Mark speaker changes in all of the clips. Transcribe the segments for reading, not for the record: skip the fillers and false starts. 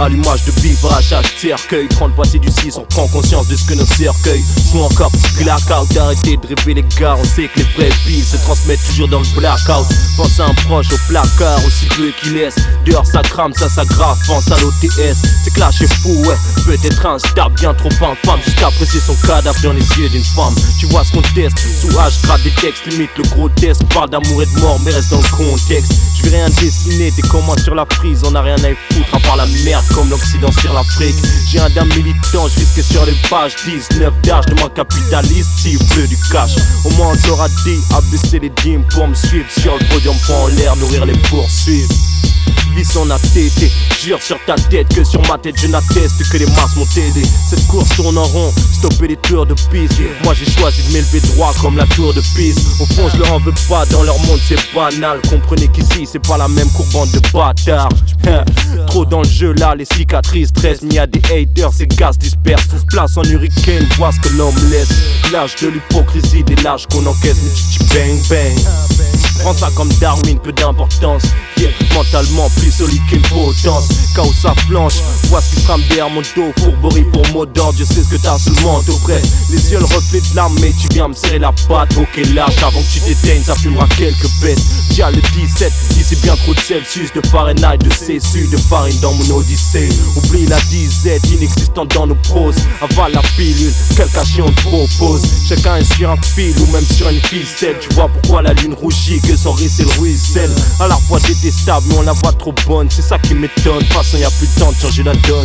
Speaker 1: Allumage de bip, brassage de cercueil. 30 passés du 6, on prend conscience de ce que nos cercueils sont encore. Blackout, arrêtez de rêver les gars. On sait que les vrais billes se transmettent toujours dans le blackout. Pense à un proche au placard, aussi peu qu'il laisse. Dehors ça crame, ça s'aggrave, pense à l'OTS. C'est que là c'est fou, ouais, peut-être instable, bien trop infâme. Jusqu'à apprécier son cadavre dans les yeux d'une femme. Tu vois ce qu'on teste, sous H, grade des textes, limite le grotesque. Parle d'amour et de mort, mais reste dans le contexte. Je vais rien dessiner, t'es comment sur la frise. On a rien à y foutre à part la merde comme l'Occident sur l'Afrique. J'ai un dame militant, je risque sur les pages 19 d'âge de mon capitaliste, s'il pleut du cash. Au moins on t'aura dit, abaisser les dîmes pour me suivre. Sur le podium, prends en l'air, nourrir les poursuivre. Vis son ATT, jure sur ta tête que sur ma tête je n'atteste que les masses m'ont aidé. Cette course tourne en rond, stopper les tours de piste. Moi j'ai choisi de m'élever droit comme la tour de piste. Au fond je leur en veux pas, dans leur monde c'est banal. Comprenez qu'ici c'est pas la même courbande de bâtards. Trop dans le jeu là, les cicatrices stressent. Mais y'a des haters, ces gaz dispersent. Place en hurricane, vois ce que l'homme laisse. L'âge de l'hypocrisie, des lâches qu'on encaisse. Mais tchi bang bang. Prends ça comme Darwin, peu d'importance. Yeah, mentalement plus solide qu'une potence. Chaos ça flanche, vois ce qui trame derrière mon dos. Fourberie pour mot d'ordre, je sais ce que t'as sous le manteau près. Les yeux le reflet de l'âme, mais tu viens me serrer la patte. Ok lâche, avant que tu t'éteignes, ça fumera quelques bêtes. Dia le 17, ici bien trop de Celsius, de Fahrenheit, de Césus, de farine dans mon odyssée. Oublie la disette, inexistante dans nos proses. Avale la pilule, quel cachet on te propose. Chacun est sur un fil ou même sur une ficelle. Tu vois pourquoi la lune rougit, que son riz c'est le ruisselle. À la fois détestable mais on la voit trop bonne. C'est ça qui m'étonne, de toute façon y'a plus de temps de changer la donne.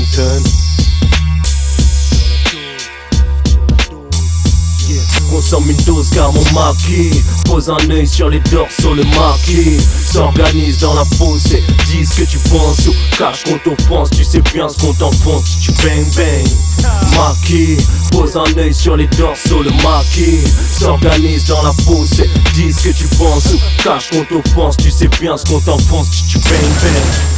Speaker 1: Consomme une dose car mon maquis. Pose un œil sur les dorsaux, le maquis. S'organise dans la fosse et dis ce que tu penses. Ou cache qu'on t'offense, tu sais bien ce qu'on t'enfonce. Tu bang bang. Maquis, pose un œil sur les dorsaux, le maquis. S'organise dans la fosse et dis ce que tu penses. Ou cache qu'on t'offense, tu sais bien ce qu'on t'enfonce. Tu bang bang.